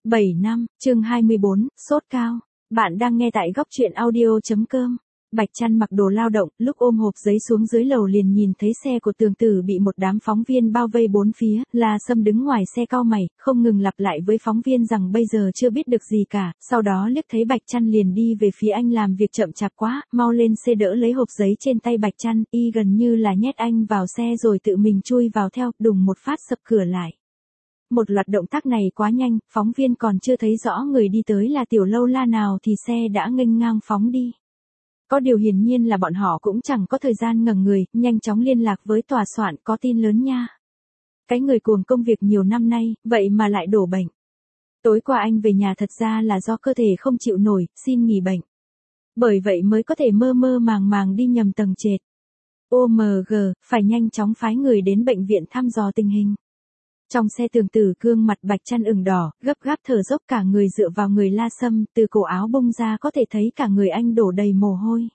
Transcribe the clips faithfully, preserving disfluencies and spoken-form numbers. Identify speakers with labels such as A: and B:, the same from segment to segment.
A: bảy năm, chương hai mươi bốn, sốt cao. Bạn đang nghe tại góc truyện audio.com. Bạch Trăn mặc đồ lao động, lúc ôm hộp giấy xuống dưới lầu liền nhìn thấy xe của Tường Tử bị một đám phóng viên bao vây bốn phía, La Sâm đứng ngoài xe cau mày, không ngừng lặp lại với phóng viên rằng bây giờ chưa biết được gì cả, sau đó liếc thấy Bạch Trăn liền đi về phía anh làm việc chậm chạp quá, mau lên xe đỡ lấy hộp giấy trên tay Bạch Trăn, y gần như là nhét anh vào xe rồi tự mình chui vào theo, đùng một phát sập cửa lại. Một loạt động tác này quá nhanh, phóng viên còn chưa thấy rõ người đi tới là Tiểu Lâu La nào thì xe đã nghênh ngang phóng đi. Có điều hiển nhiên là bọn họ cũng chẳng có thời gian ngẩng người, nhanh chóng liên lạc với tòa soạn, có tin lớn nha. Cái người cuồng công việc nhiều năm nay, vậy mà lại đổ bệnh. Tối qua anh về nhà thật ra là do cơ thể không chịu nổi, xin nghỉ bệnh. Bởi vậy mới có thể mơ mơ màng màng đi nhầm tầng trệt. ô em giê, phải nhanh chóng phái người đến bệnh viện thăm dò tình hình. Trong xe Tường Tử gương mặt Bạch Trăn ửng đỏ, gấp gáp thở dốc cả người dựa vào người La Sâm, từ cổ áo bung ra có thể thấy cả người anh đổ đầy mồ hôi.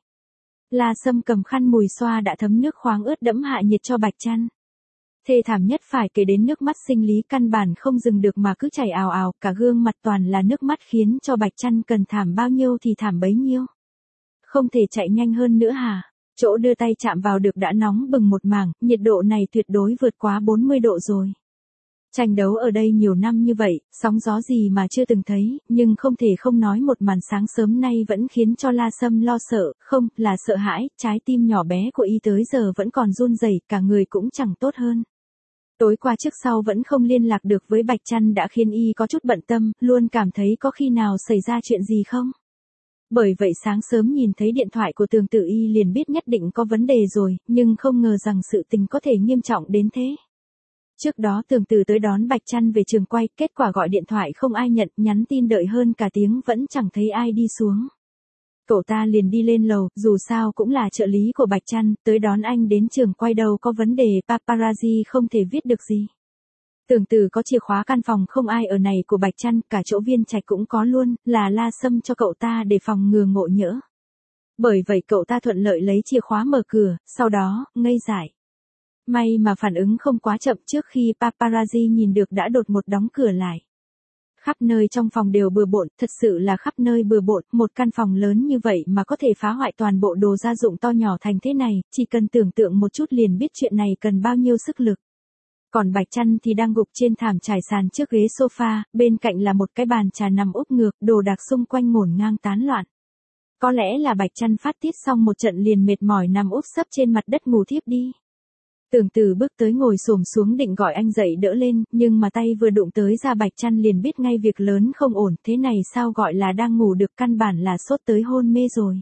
A: La Sâm cầm khăn mùi xoa đã thấm nước khoáng ướt đẫm hạ nhiệt cho Bạch Trăn. Thê thảm nhất phải kể đến nước mắt sinh lý căn bản không dừng được mà cứ chảy ào ào, cả gương mặt toàn là nước mắt khiến cho Bạch Trăn cần thảm bao nhiêu thì thảm bấy nhiêu. Không thể chạy nhanh hơn nữa hả? Chỗ đưa tay chạm vào được đã nóng bừng một mảng, nhiệt độ này tuyệt đối vượt quá bốn mươi độ rồi. Tranh đấu ở đây nhiều năm như vậy, sóng gió gì mà chưa từng thấy, nhưng không thể không nói một màn sáng sớm nay vẫn khiến cho La Sâm lo sợ, không, là sợ hãi, trái tim nhỏ bé của y tới giờ vẫn còn run rẩy, cả người cũng chẳng tốt hơn. Tối qua trước sau vẫn không liên lạc được với Bạch Trăn đã khiến y có chút bận tâm, luôn cảm thấy có khi nào xảy ra chuyện gì không? Bởi vậy sáng sớm nhìn thấy điện thoại của Tường Tử y liền biết nhất định có vấn đề rồi, nhưng không ngờ rằng sự tình có thể nghiêm trọng đến thế. Trước đó Tường Tử tới đón Bạch Trăn về trường quay, kết quả gọi điện thoại không ai nhận, nhắn tin đợi hơn cả tiếng vẫn chẳng thấy ai đi xuống. Cậu ta liền đi lên lầu, dù sao cũng là trợ lý của Bạch Trăn, tới đón anh đến trường quay đâu có vấn đề, paparazzi không thể viết được gì. Tường Tử có chìa khóa căn phòng không ai ở này của Bạch Trăn, cả chỗ Viên Trạch cũng có luôn, là La Sâm cho cậu ta để phòng ngừa ngộ nhỡ. Bởi vậy cậu ta thuận lợi lấy chìa khóa mở cửa, sau đó, ngây dại. May mà phản ứng không quá chậm, trước khi paparazzi nhìn được đã đột ngột đóng cửa lại. Khắp nơi trong phòng đều bừa bộn, thật sự là khắp nơi bừa bộn, một căn phòng lớn như vậy mà có thể phá hoại toàn bộ đồ gia dụng to nhỏ thành thế này, chỉ cần tưởng tượng một chút liền biết chuyện này cần bao nhiêu sức lực. Còn Bạch Trăn thì đang gục trên thảm trải sàn trước ghế sofa, bên cạnh là một cái bàn trà nằm úp ngược, đồ đạc xung quanh ngổn ngang tán loạn. Có lẽ là Bạch Trăn phát tiết xong một trận liền mệt mỏi nằm úp sấp trên mặt đất ngủ thiếp đi. Tường Tử bước tới ngồi xổm xuống định gọi anh dậy đỡ lên, nhưng mà tay vừa đụng tới da Bạch Trăn liền biết ngay việc lớn không ổn, thế này sao gọi là đang ngủ được, căn bản là sốt tới hôn mê rồi.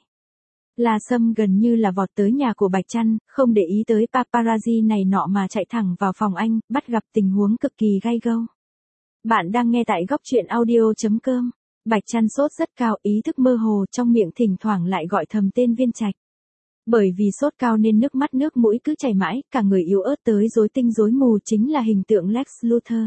A: La Sâm gần như là vọt tới nhà của Bạch Trăn, không để ý tới paparazzi này nọ mà chạy thẳng vào phòng anh, bắt gặp tình huống cực kỳ gay go. Bạn đang nghe tại góc truyện audio.com. Bạch Trăn sốt rất cao, ý thức mơ hồ, trong miệng thỉnh thoảng lại gọi thầm tên Viên Trạch. Bởi vì sốt cao nên nước mắt nước mũi cứ chảy mãi, cả người yếu ớt tới rối tinh rối mù, chính là hình tượng Lex Luthor.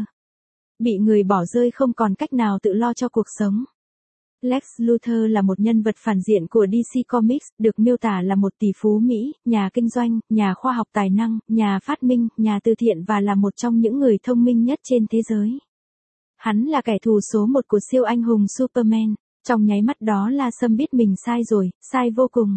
A: Bị người bỏ rơi không còn cách nào tự lo cho cuộc sống. Lex Luthor là một nhân vật phản diện của đê xê Comics, được miêu tả là một tỷ phú Mỹ, nhà kinh doanh, nhà khoa học tài năng, nhà phát minh, nhà từ thiện và là một trong những người thông minh nhất trên thế giới. Hắn là kẻ thù số một của siêu anh hùng Superman. Trong nháy mắt đó La Sâm biết mình sai rồi, sai vô cùng.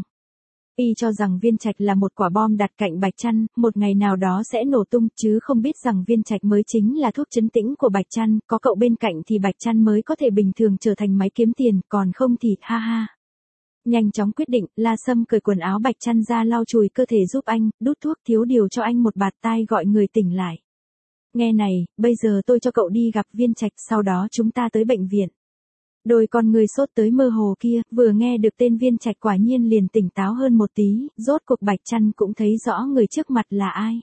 A: Y cho rằng Viên Trạch là một quả bom đặt cạnh Bạch Trăn, một ngày nào đó sẽ nổ tung, chứ không biết rằng Viên Trạch mới chính là thuốc trấn tĩnh của Bạch Trăn, có cậu bên cạnh thì Bạch Trăn mới có thể bình thường trở thành máy kiếm tiền, còn không thì ha ha. Nhanh chóng quyết định, La Sâm cởi quần áo Bạch Trăn ra lau chùi cơ thể giúp anh, đút thuốc thiếu điều cho anh một bạt tai gọi người tỉnh lại. Nghe này, bây giờ tôi cho cậu đi gặp Viên Trạch, sau đó chúng ta tới bệnh viện. Đôi con người sốt tới mơ hồ kia, vừa nghe được tên Viên Trạch quả nhiên liền tỉnh táo hơn một tí, rốt cuộc Bạch Trăn cũng thấy rõ người trước mặt là ai.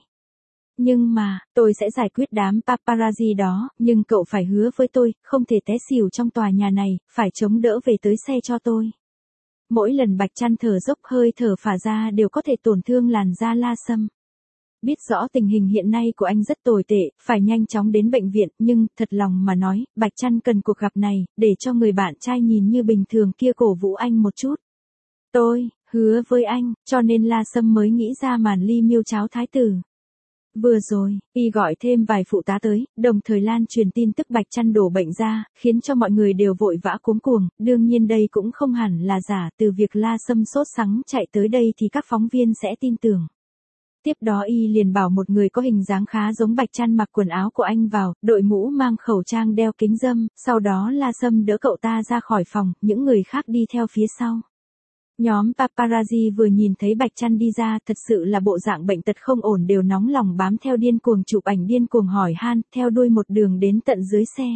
A: Nhưng mà, tôi sẽ giải quyết đám paparazzi đó, nhưng cậu phải hứa với tôi, không thể té xỉu trong tòa nhà này, phải chống đỡ về tới xe cho tôi. Mỗi lần Bạch Trăn thở dốc hơi thở phả ra đều có thể tổn thương làn da La Sâm. Biết rõ tình hình hiện nay của anh rất tồi tệ, phải nhanh chóng đến bệnh viện, nhưng, thật lòng mà nói, Bạch Trăn cần cuộc gặp này, để cho người bạn trai nhìn như bình thường kia cổ vũ anh một chút. Tôi, hứa với anh, cho nên La Sâm mới nghĩ ra màn ly miêu cháo thái tử. Vừa rồi, y gọi thêm vài phụ tá tới, đồng thời lan truyền tin tức Bạch Trăn đổ bệnh ra, khiến cho mọi người đều vội vã cuống cuồng, đương nhiên đây cũng không hẳn là giả, từ việc La Sâm sốt sắng chạy tới đây thì các phóng viên sẽ tin tưởng. Tiếp đó y liền bảo một người có hình dáng khá giống Bạch Trăn mặc quần áo của anh vào, đội mũ mang khẩu trang đeo kính râm, sau đó La Sâm đỡ cậu ta ra khỏi phòng, những người khác đi theo phía sau. Nhóm paparazzi vừa nhìn thấy Bạch Trăn đi ra, thật sự là bộ dạng bệnh tật không ổn, đều nóng lòng bám theo điên cuồng chụp ảnh, điên cuồng hỏi han, theo đuôi một đường đến tận dưới xe.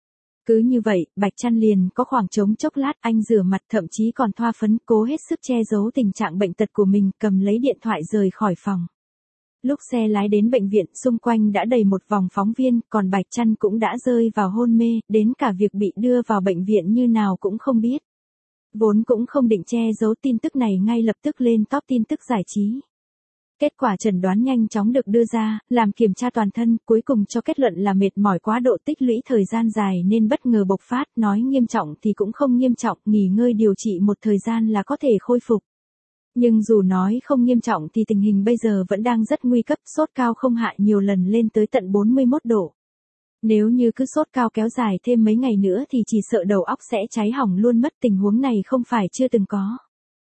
A: Cứ như vậy, Bạch Trăn liền có khoảng trống chốc lát, anh rửa mặt thậm chí còn thoa phấn, cố hết sức che giấu tình trạng bệnh tật của mình, cầm lấy điện thoại rời khỏi phòng. Lúc xe lái đến bệnh viện, xung quanh đã đầy một vòng phóng viên, còn Bạch Trăn cũng đã rơi vào hôn mê, đến cả việc bị đưa vào bệnh viện như nào cũng không biết. Vốn cũng không định che giấu tin tức này, ngay lập tức lên top tin tức giải trí. Kết quả chẩn đoán nhanh chóng được đưa ra, làm kiểm tra toàn thân, cuối cùng cho kết luận là mệt mỏi quá độ, tích lũy thời gian dài nên bất ngờ bộc phát, nói nghiêm trọng thì cũng không nghiêm trọng, nghỉ ngơi điều trị một thời gian là có thể khôi phục. Nhưng dù nói không nghiêm trọng thì tình hình bây giờ vẫn đang rất nguy cấp, sốt cao không hạ nhiều lần lên tới tận bốn mươi mốt độ. Nếu như cứ sốt cao kéo dài thêm mấy ngày nữa thì chỉ sợ đầu óc sẽ cháy hỏng luôn mất, tình huống này không phải chưa từng có.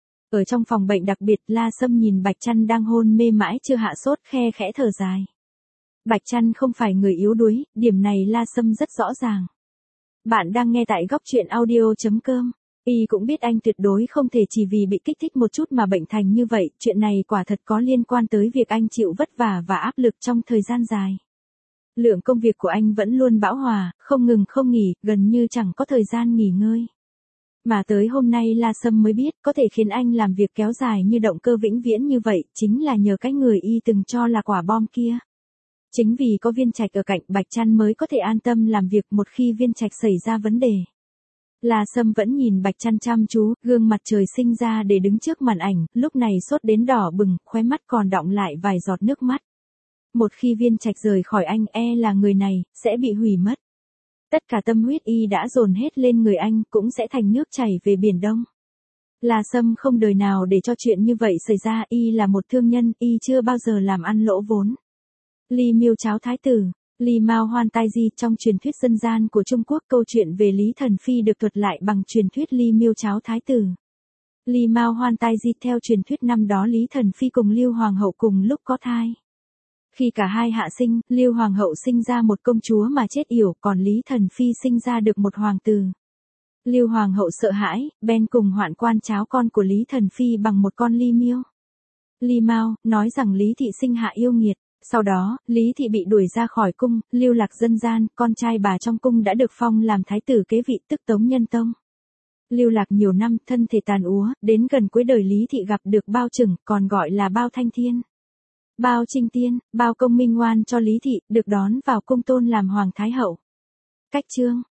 A: Ở trong phòng bệnh đặc biệt, La Sâm nhìn Bạch Trăn đang hôn mê mãi chưa hạ sốt, khe khẽ thở dài. Bạch Trăn không phải người yếu đuối, điểm này La Sâm rất rõ ràng. Bạn đang nghe tại góc truyện audio chấm com. Y cũng biết anh tuyệt đối không thể chỉ vì bị kích thích một chút mà bệnh thành như vậy, chuyện này quả thật có liên quan tới việc anh chịu vất vả và áp lực trong thời gian dài. Lượng công việc của anh vẫn luôn bão hòa, không ngừng không nghỉ, gần như chẳng có thời gian nghỉ ngơi. Mà tới hôm nay La Sâm mới biết, có thể khiến anh làm việc kéo dài như động cơ vĩnh viễn như vậy, chính là nhờ cái người y từng cho là quả bom kia. Chính vì có Viên Trạch ở cạnh, Bạch Trăn mới có thể an tâm làm việc một khi Viên Trạch xảy ra vấn đề. La Sâm vẫn nhìn Bạch Trăn chăm chú, gương mặt trời sinh ra để đứng trước màn ảnh, lúc này sốt đến đỏ bừng, khóe mắt còn đọng lại vài giọt nước mắt. Một khi Viên Trạch rời khỏi anh, e là người này sẽ bị hủy mất. Tất cả tâm huyết y đã dồn hết lên người anh, cũng sẽ thành nước chảy về Biển Đông. La Sâm không đời nào để cho chuyện như vậy xảy ra, y là một thương nhân, y chưa bao giờ làm ăn lỗ vốn. Ly Miêu Cháo Thái Tử, Ly Mao Hoan Tai Di, trong truyền thuyết dân gian của Trung Quốc, câu chuyện về Lý Thần Phi được thuật lại bằng truyền thuyết Ly Miêu Cháo Thái Tử. Ly Mao Hoan Tai Di, theo truyền thuyết năm đó Lý Thần Phi cùng Lưu Hoàng hậu cùng lúc có thai. Khi cả hai hạ sinh, Lưu Hoàng hậu sinh ra một công chúa mà chết yểu, còn Lý Thần Phi sinh ra được một hoàng tử. Lưu Hoàng hậu sợ hãi, bèn cùng hoạn quan cháo con của Lý Thần Phi bằng một con ly miêu. Ly Mao nói rằng Lý thị sinh hạ yêu nghiệt. Sau đó, Lý thị bị đuổi ra khỏi cung, lưu lạc dân gian, con trai bà trong cung đã được phong làm thái tử kế vị, tức Tống Nhân Tông. Lưu lạc nhiều năm, thân thể tàn úa, đến gần cuối đời Lý thị gặp được Bao Trừng, còn gọi là Bao Thanh Thiên. Bao Trinh Tiên, Bao công minh ngoan cho Lý thị, được đón vào cung tôn làm hoàng thái hậu. Cách chương,